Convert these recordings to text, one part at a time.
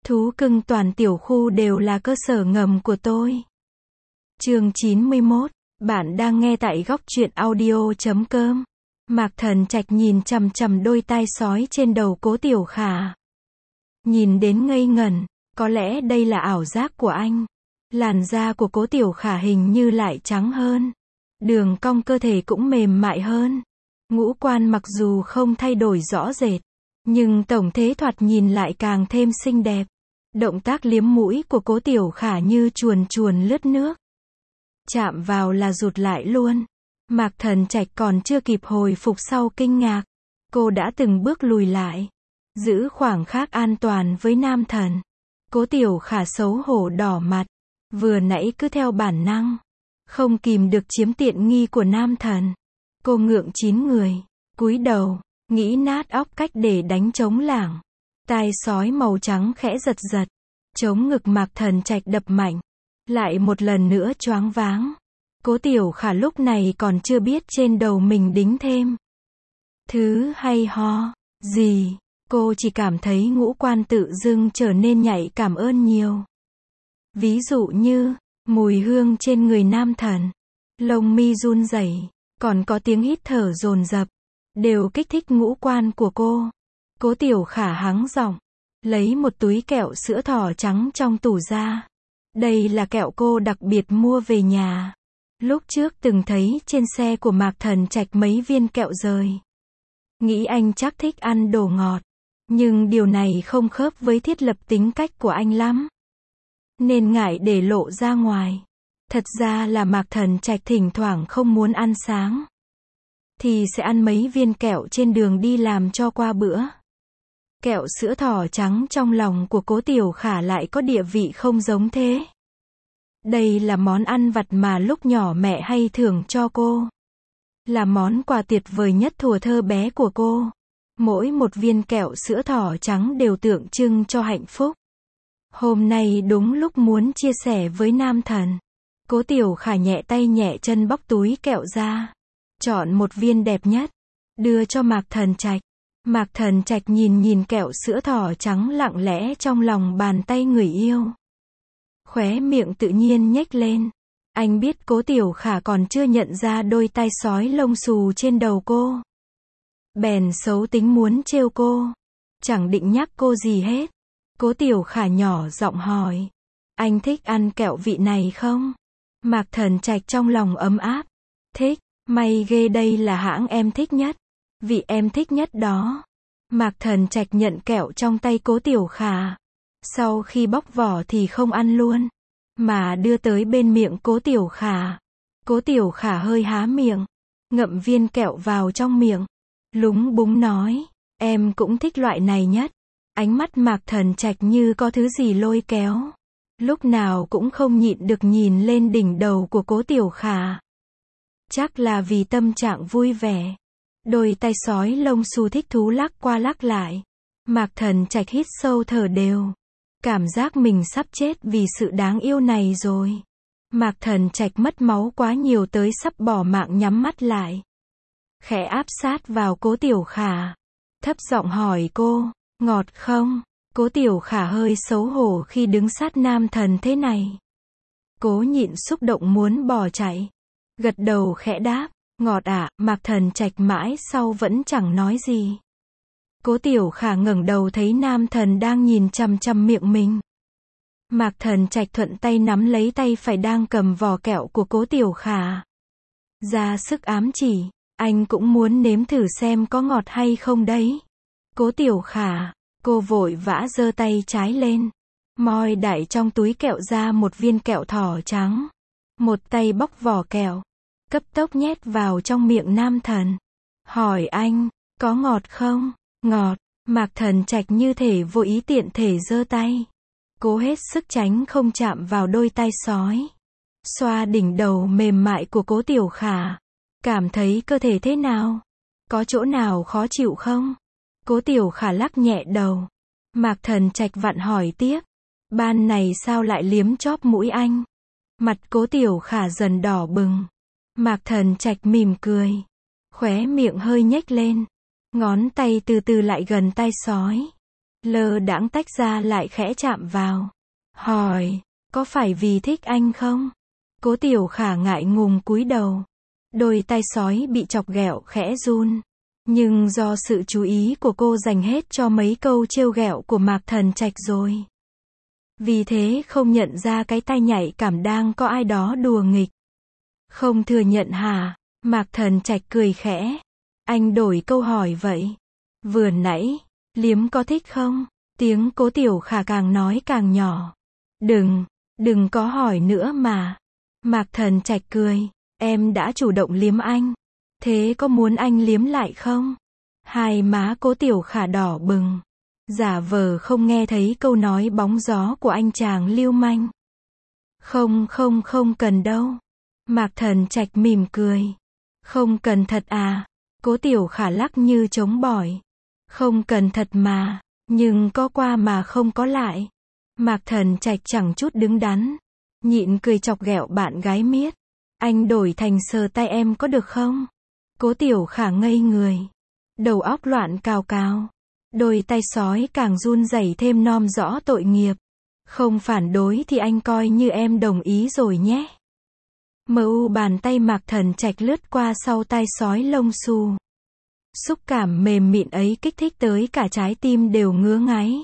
Thú cưng toàn tiểu khu đều là cơ sở ngầm của tôi. Chương 91, bạn đang nghe tại góc truyện audio.com. Mạc Thần Trạch nhìn chằm chằm đôi tai sói trên đầu Cố Tiểu Khả. Nhìn đến ngây ngẩn, có lẽ đây là ảo giác của anh. Làn da của Cố Tiểu Khả hình như lại trắng hơn. Đường cong cơ thể cũng mềm mại hơn. Ngũ quan mặc dù không thay đổi rõ rệt, nhưng tổng thể thoạt nhìn lại càng thêm xinh đẹp. Động tác liếm mũi của Cố Tiểu Khả như chuồn chuồn lướt nước. Chạm vào là rụt lại luôn. Mạc Thần Trạch còn chưa kịp hồi phục sau kinh ngạc. Cô đã từng bước lùi lại. Giữ khoảng cách an toàn với nam thần. Cố Tiểu Khả xấu hổ đỏ mặt. Vừa nãy cứ theo bản năng. Không kìm được chiếm tiện nghi của nam thần. Cô ngượng chín người. Cúi đầu. Nghĩ nát óc cách để đánh trống lảng. Tai sói màu trắng khẽ giật giật. Chống ngực Mạc Thần Trạch đập mạnh. Lại một lần nữa choáng váng. Cố Tiểu Khả lúc này còn chưa biết trên đầu mình đính thêm thứ hay ho gì. Cô chỉ cảm thấy ngũ quan tự dưng trở nên nhạy cảm ơn nhiều. Ví dụ như, mùi hương trên người nam thần, lông mi run rẩy, còn có tiếng hít thở dồn dập, đều kích thích ngũ quan của cô. Cố Tiểu Khả hắng giọng, lấy một túi kẹo sữa thỏ trắng trong tủ ra. Đây là kẹo cô đặc biệt mua về nhà. Lúc trước từng thấy trên xe của Mạc Thần Trạch mấy viên kẹo rời. Nghĩ anh chắc thích ăn đồ ngọt. Nhưng điều này không khớp với thiết lập tính cách của anh lắm. Nên ngại để lộ ra ngoài. Thật ra là Mạc Thần Trạch thỉnh thoảng không muốn ăn sáng. Thì sẽ ăn mấy viên kẹo trên đường đi làm cho qua bữa. Kẹo sữa thỏ trắng trong lòng của Cố Tiểu Khả lại có địa vị không giống thế. Đây là món ăn vặt mà lúc nhỏ mẹ hay thưởng cho cô. Là món quà tuyệt vời nhất thuở thơ bé của cô. Mỗi một viên kẹo sữa thỏ trắng đều tượng trưng cho hạnh phúc. Hôm nay đúng lúc muốn chia sẻ với nam thần. Cố Tiểu Khả nhẹ tay nhẹ chân bóc túi kẹo ra. Chọn một viên đẹp nhất. Đưa cho Mạc Thần Trạch. Mạc Thần Trạch nhìn kẹo sữa thỏ trắng lặng lẽ trong lòng bàn tay người yêu. Khóe miệng tự nhiên nhếch lên. Anh biết Cố Tiểu Khả còn chưa nhận ra đôi tai sói lông xù trên đầu cô. Bèn xấu tính muốn trêu cô. Chẳng định nhắc cô gì hết. Cố Tiểu Khả nhỏ giọng hỏi. Anh thích ăn kẹo vị này không? Mạc Thần Trạch trong lòng ấm áp. Thích, may ghê đây là hãng em thích nhất. Vị em thích nhất đó. Mạc Thần Trạch nhận kẹo trong tay Cố Tiểu Khả. Sau khi bóc vỏ thì không ăn luôn. Mà đưa tới bên miệng Cố Tiểu Khả. Cố Tiểu Khả hơi há miệng. Ngậm viên kẹo vào trong miệng. Lúng búng nói. Em cũng thích loại này nhất. Ánh mắt Mạc Thần Trạch như có thứ gì lôi kéo. Lúc nào cũng không nhịn được nhìn lên đỉnh đầu của Cố Tiểu Khả. Chắc là vì tâm trạng vui vẻ. Đôi tay sói lông xù thích thú lắc qua lắc lại. Mạc Thần Trạch hít sâu thở đều. Cảm giác mình sắp chết vì sự đáng yêu này rồi. Mạc Thần Trạch mất máu quá nhiều tới sắp bỏ mạng nhắm mắt lại. Khẽ áp sát vào Cố Tiểu Khả. Thấp giọng hỏi cô, ngọt không? Cố Tiểu Khả hơi xấu hổ khi đứng sát nam thần thế này. Cố nhịn xúc động muốn bỏ chạy. Gật đầu khẽ đáp, ngọt ạ. Mạc Thần Trạch mãi sau vẫn chẳng nói gì. Cố Tiểu Khả ngẩng đầu thấy nam thần đang nhìn chằm chằm miệng mình. Mạc Thần Trạch thuận tay nắm lấy tay phải đang cầm vỏ kẹo của Cố Tiểu Khả. Ra sức ám chỉ, anh cũng muốn nếm thử xem có ngọt hay không đấy. Cố Tiểu Khả, cô vội vã giơ tay trái lên. Moi đại trong túi kẹo ra một viên kẹo thỏ trắng. Một tay bóc vỏ kẹo. Cấp tốc nhét vào trong miệng nam thần. Hỏi anh, có ngọt không? Ngọt. Mạc Thần Trạch như thể vô ý tiện thể giơ tay. Cố hết sức tránh không chạm vào đôi tai sói. Xoa đỉnh đầu mềm mại của Cố Tiểu Khả. Cảm thấy cơ thể thế nào? Có chỗ nào khó chịu không? Cố Tiểu Khả lắc nhẹ đầu. Mạc Thần Trạch vặn hỏi tiếp. Ban này sao lại liếm chóp mũi anh? Mặt Cố Tiểu Khả dần đỏ bừng. Mạc Thần Trạch mỉm cười. Khóe miệng hơi nhếch lên. Ngón tay từ từ lại gần tai sói. lơ đãng tách ra lại khẽ chạm vào. Hỏi, có phải vì thích anh không? Cố Tiểu Khả ngại ngùng cúi đầu. Đôi tai sói bị chọc ghẹo khẽ run. Nhưng do sự chú ý của cô dành hết cho mấy câu trêu ghẹo của Mạc Thần Trạch rồi. Vì thế không nhận ra cái tai nhạy cảm đang có ai đó đùa nghịch. Không thừa nhận hả? Mạc Thần Trạch cười khẽ. Anh đổi câu hỏi vậy. Vừa nãy, liếm có thích không? Tiếng Cố Tiểu Khả càng nói càng nhỏ. Đừng có hỏi nữa mà. Mạc Thần Trạch cười. Em đã chủ động liếm anh. Thế có muốn anh liếm lại không? Hai má Cố Tiểu Khả đỏ bừng. Giả vờ không nghe thấy câu nói bóng gió của anh chàng lưu manh. Không cần đâu. Mạc Thần Trạch mỉm cười. Không cần thật à? Cố Tiểu Khả lắc như trống bỏi. Không cần thật mà, nhưng có qua mà không có lại. Mạc Thần Trạch chẳng chút đứng đắn. Nhịn cười chọc ghẹo bạn gái miết. Anh đổi thành sờ tay em có được không? Cố Tiểu Khả ngây người. Đầu óc loạn cào cào. Đôi tay sói càng run rẩy thêm nom rõ tội nghiệp. Không phản đối thì anh coi như em đồng ý rồi nhé. Bàn tay Mạc Thần Trạch lướt qua sau tai sói lông xù. Xúc cảm mềm mịn ấy kích thích tới cả trái tim đều ngứa ngáy.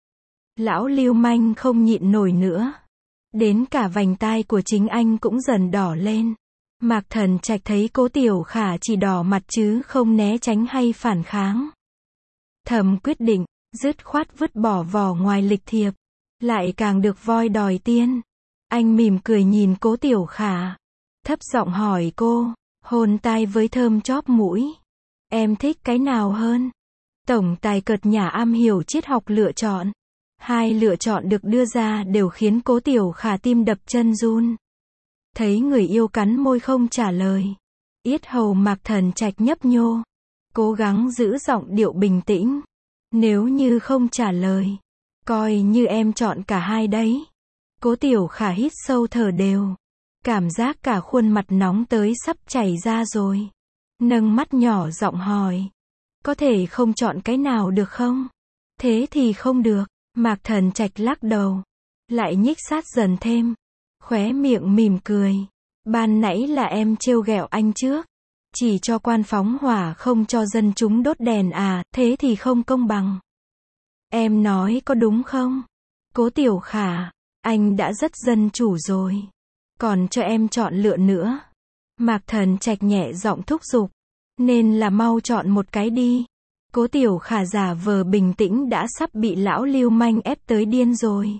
Lão lưu manh không nhịn nổi nữa. Đến cả vành tai của chính anh cũng dần đỏ lên. Mạc Thần Trạch thấy Cố Tiểu Khả chỉ đỏ mặt chứ không né tránh hay phản kháng. Thầm quyết định, dứt khoát vứt bỏ vỏ ngoài lịch thiệp. Lại càng được voi đòi tiên. Anh mỉm cười nhìn Cố Tiểu Khả. Thấp giọng hỏi cô, hôn tai với thơm chóp mũi. Em thích cái nào hơn? Tổng tài cợt nhả am hiểu triết học lựa chọn. Hai lựa chọn được đưa ra đều khiến Cố Tiểu Khả tim đập chân run. Thấy người yêu cắn môi không trả lời. Yết hầu Mạc Thần Trạch nhấp nhô. Cố gắng giữ giọng điệu bình tĩnh. Nếu như không trả lời, coi như em chọn cả hai đấy. Cố Tiểu Khả hít sâu thở đều. Cảm giác cả khuôn mặt nóng tới sắp chảy ra rồi. Nâng mắt nhỏ giọng hỏi. Có thể không chọn cái nào được không? Thế thì không được. Mạc Thần Trạch lắc đầu. Lại nhích sát dần thêm. Khóe miệng mỉm cười. Ban nãy là em trêu ghẹo anh trước. Chỉ cho quan phóng hỏa không cho dân chúng đốt đèn à, thế thì không công bằng. Em nói có đúng không? Cố Tiểu Khả, anh đã rất dân chủ rồi. Còn cho em chọn lựa nữa. Mạc Thần Trạch nhẹ giọng thúc giục. Nên là mau chọn một cái đi. Cố Tiểu Khả giả vờ bình tĩnh đã sắp bị lão lưu manh ép tới điên rồi.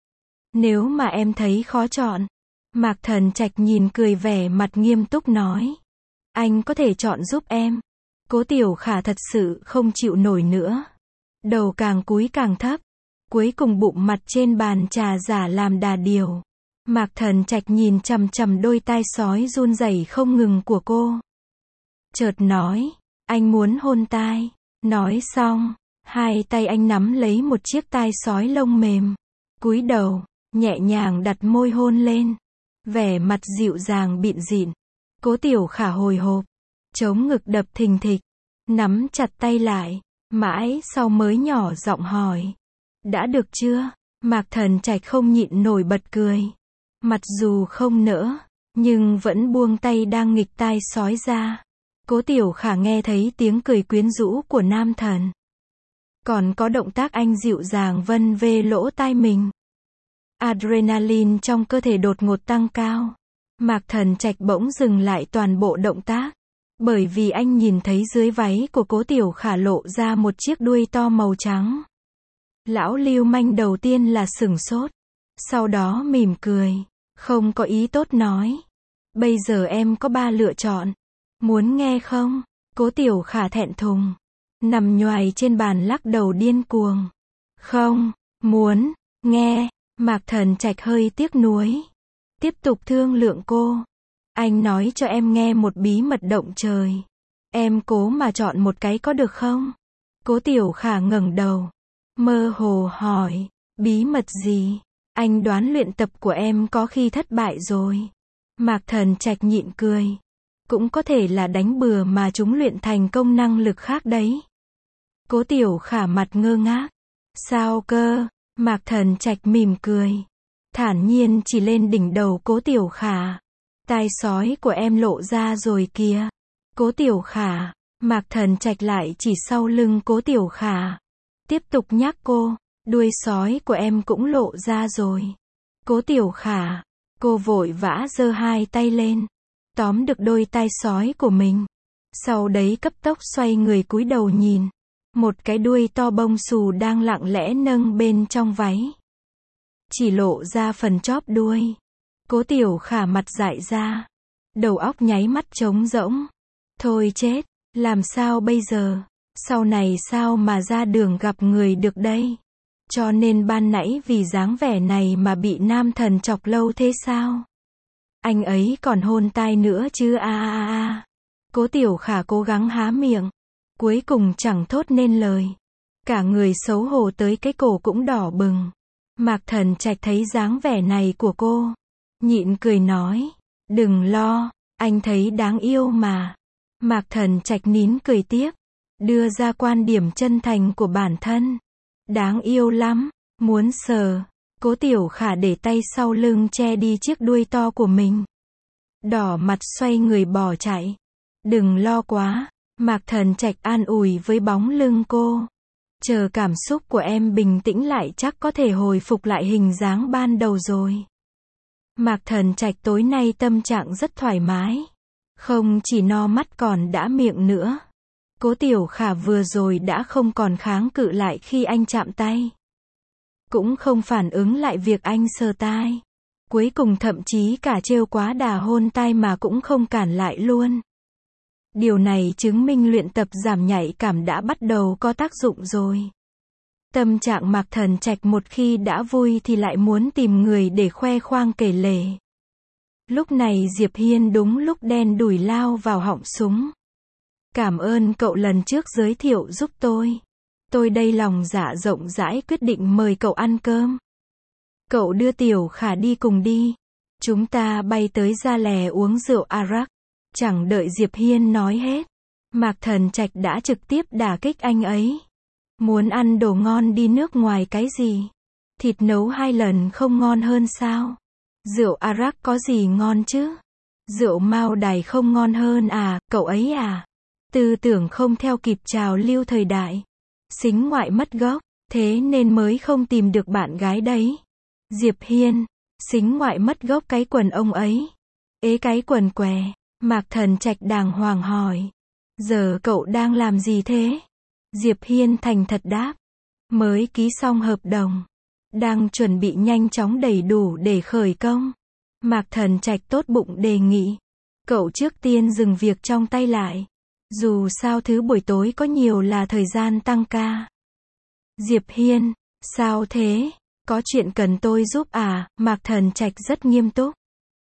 Nếu mà em thấy khó chọn. Mạc Thần Trạch nhìn cười vẻ mặt nghiêm túc nói. Anh có thể chọn giúp em. Cố Tiểu Khả thật sự không chịu nổi nữa. Đầu càng cúi càng thấp. Cuối cùng bụng mặt trên bàn trà giả làm đà điều. Mạc Thần Trạch nhìn chằm chằm đôi tai sói run rẩy không ngừng của cô. Chợt nói, anh muốn hôn tai. Nói xong, hai tay anh nắm lấy một chiếc tai sói lông mềm. Cúi đầu, nhẹ nhàng đặt môi hôn lên. Vẻ mặt dịu dàng bịn dịn. Cố Tiểu Khả hồi hộp, chống ngực đập thình thịch, nắm chặt tay lại, mãi sau mới nhỏ giọng hỏi. Đã được chưa? Mạc Thần Trạch không nhịn nổi bật cười. Mặc dù không nỡ, nhưng vẫn buông tay đang nghịch tai sói ra. Cố Tiểu Khả nghe thấy tiếng cười quyến rũ của nam thần. Còn có động tác anh dịu dàng vân về lỗ tai mình. Adrenaline trong cơ thể đột ngột tăng cao. Mạc Thần Trạch bỗng dừng lại toàn bộ động tác. Bởi vì anh nhìn thấy dưới váy của Cố Tiểu Khả lộ ra một chiếc đuôi to màu trắng. Lão lưu manh đầu tiên là sửng sốt. Sau đó mỉm cười. Không có ý tốt nói. Bây giờ em có 3 lựa chọn. Muốn nghe không? Cố Tiểu Khả thẹn thùng. Nằm nhoài trên bàn lắc đầu điên cuồng. Không, muốn, nghe. Mạc Thần Trạch hơi tiếc nuối. Tiếp tục thương lượng cô. Anh nói cho em nghe một bí mật động trời. Em cố mà chọn một cái có được không? Cố Tiểu Khả ngẩng đầu. Mơ hồ hỏi. Bí mật gì? Anh đoán luyện tập của em có khi thất bại rồi. Mạc Thần Trạch nhịn cười. Cũng có thể là đánh bừa mà chúng luyện thành công năng lực khác đấy. Cố Tiểu Khả mặt ngơ ngác. Sao cơ? Mạc Thần Trạch mỉm cười. Thản nhiên chỉ lên đỉnh đầu Cố Tiểu Khả. Tai sói của em lộ ra rồi kìa. Cố Tiểu Khả. Mạc Thần Trạch lại chỉ sau lưng Cố Tiểu Khả. Tiếp tục nhắc cô. Đuôi sói của em cũng lộ ra rồi. Cố Tiểu Khả. Cô vội vã giơ hai tay lên. Tóm được đôi tai sói của mình. Sau đấy cấp tốc xoay người cúi đầu nhìn. Một cái đuôi to bông xù đang lặng lẽ nâng bên trong váy. Chỉ lộ ra phần chóp đuôi. Cố Tiểu Khả mặt dại ra. Đầu óc nháy mắt trống rỗng. Thôi chết, làm sao bây giờ? Sau này sao mà ra đường gặp người được đây? Cho nên ban nãy vì dáng vẻ này mà bị nam thần chọc lâu thế sao? Anh ấy còn hôn tai nữa chứ a. Cố Tiểu Khả cố gắng há miệng. Cuối cùng chẳng thốt nên lời. Cả người xấu hổ tới cái cổ cũng đỏ bừng. Mạc Thần Trạch thấy dáng vẻ này của cô. Nhịn cười nói. Đừng lo, anh thấy đáng yêu mà. Mạc Thần Trạch nín cười tiếp. Đưa ra quan điểm chân thành của bản thân. Đáng yêu lắm, muốn sờ. Cố Tiểu Khả để tay sau lưng che đi chiếc đuôi to của mình. Đỏ mặt xoay người bỏ chạy. Đừng lo quá. Mạc Thần Trạch an ủi với bóng lưng cô. Chờ cảm xúc của em bình tĩnh lại chắc có thể hồi phục lại hình dáng ban đầu rồi. Mạc Thần Trạch tối nay tâm trạng rất thoải mái. Không chỉ no mắt còn đã miệng nữa. Cố Tiểu Khả vừa rồi đã không còn kháng cự lại khi anh chạm tay. Cũng không phản ứng lại việc anh sờ tai. Cuối cùng thậm chí cả trêu quá đà hôn tai mà cũng không cản lại luôn. Điều này chứng minh luyện tập giảm nhạy cảm đã bắt đầu có tác dụng rồi. Tâm trạng Mạc Thần Trạch một khi đã vui thì lại muốn tìm người để khoe khoang kể lể. Lúc này Diệp Hiên đúng lúc đen đủi lao vào họng súng. Cảm ơn cậu lần trước giới thiệu giúp tôi. Tôi đây lòng dạ rộng rãi quyết định mời cậu ăn cơm. Cậu đưa Tiểu Khả đi cùng đi. Chúng ta bay tới Gia Lè uống rượu Arak. Chẳng đợi Diệp Hiên nói hết. Mạc Thần Trạch đã trực tiếp đả kích anh ấy. Muốn ăn đồ ngon đi nước ngoài cái gì? Thịt nấu 2 lần không ngon hơn sao? Rượu Arak có gì ngon chứ? Rượu Mao Đài không ngon hơn à, cậu ấy à? Tư tưởng không theo kịp trào lưu thời đại. Sính ngoại mất gốc, thế nên mới không tìm được bạn gái đấy. Diệp Hiên, sính ngoại mất gốc cái quần ông ấy. Ế cái quần què. Mạc Thần Trạch đàng hoàng hỏi. Giờ cậu đang làm gì thế? Diệp Hiên thành thật đáp. Mới ký xong hợp đồng. Đang chuẩn bị nhanh chóng đầy đủ để khởi công. Mạc Thần Trạch tốt bụng đề nghị. Cậu trước tiên dừng việc trong tay lại. Dù sao thứ buổi tối có nhiều là thời gian tăng ca. Diệp Hiên, sao thế? Có chuyện cần tôi giúp à? Mạc Thần Trạch rất nghiêm túc.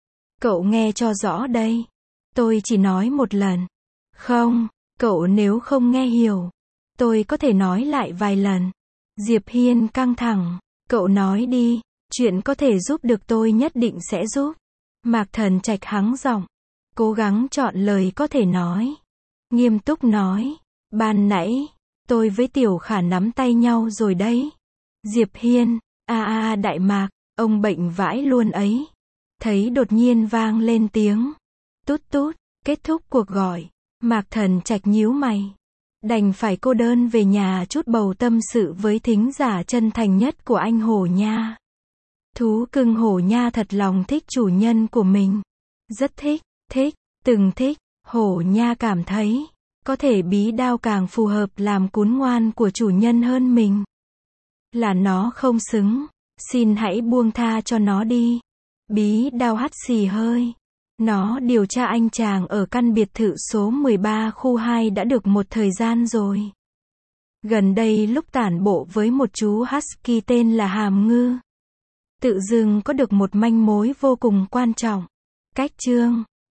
Cậu nghe cho rõ đây. Tôi chỉ nói một lần. Không, cậu nếu không nghe hiểu. Tôi có thể nói lại vài lần. Diệp Hiên căng thẳng. Cậu nói đi. Chuyện có thể giúp được tôi nhất định sẽ giúp. Mạc Thần Trạch hắng giọng. Cố gắng chọn lời có thể nói. Nghiêm túc nói. Ban nãy, tôi với Tiểu Khả nắm tay nhau rồi đấy. Diệp Hiên. Đại Mạc, ông bệnh vãi luôn ấy. Thấy đột nhiên vang lên tiếng. Tút tút, kết thúc cuộc gọi. Mạc Thần Trạch nhíu mày. Đành phải cô đơn về nhà chút bầu tâm sự với thính giả chân thành nhất của anh Hổ Nha. Thú cưng Hổ Nha thật lòng thích chủ nhân của mình. Rất thích, từng thích. Hổ Nha cảm thấy, có thể bí đao càng phù hợp làm cún ngoan của chủ nhân hơn mình. Là nó không xứng. Xin hãy buông tha cho nó đi. Bí đao hắt xì hơi. Nó điều tra anh chàng ở căn biệt thự số 13 khu 2 đã được một thời gian rồi. Gần đây lúc tản bộ với một chú husky tên là Hàm Ngư. Tự dưng có được một manh mối vô cùng quan trọng. Cách chương